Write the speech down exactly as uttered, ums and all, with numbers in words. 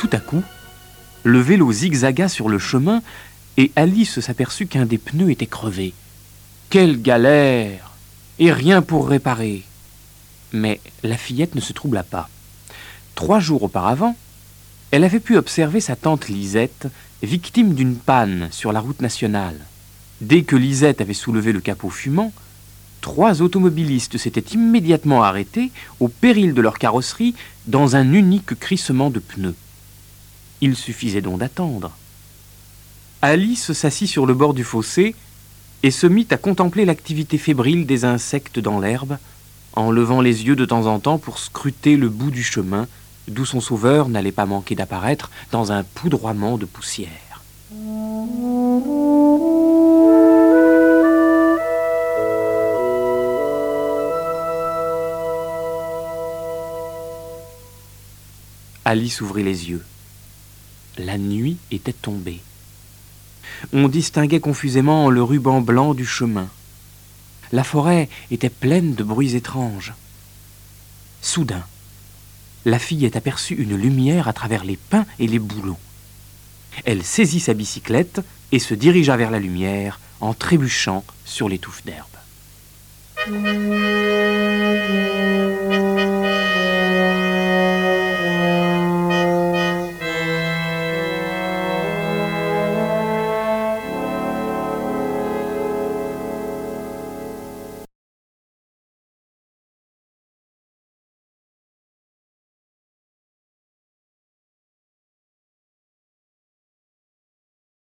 Tout à coup, le vélo zigzaga sur le chemin et Alice s'aperçut qu'un des pneus était crevé. Quelle galère! Et rien pour réparer. Mais la fillette ne se troubla pas. Trois jours auparavant, elle avait pu observer sa tante Lisette, victime d'une panne sur la route nationale. Dès que Lisette avait soulevé le capot fumant, trois automobilistes s'étaient immédiatement arrêtés, au péril de leur carrosserie, dans un unique crissement de pneus. Il suffisait donc d'attendre. Alice s'assit sur le bord du fossé et se mit à contempler l'activité fébrile des insectes dans l'herbe, en levant les yeux de temps en temps pour scruter le bout du chemin, d'où son sauveur n'allait pas manquer d'apparaître dans un poudroiement de poussière. Alice ouvrit les yeux. La nuit était tombée. On distinguait confusément le ruban blanc du chemin. La forêt était pleine de bruits étranges. Soudain, la fillette aperçut une lumière à travers les pins et les bouleaux. Elle saisit sa bicyclette et se dirigea vers la lumière en trébuchant sur les touffes d'herbe.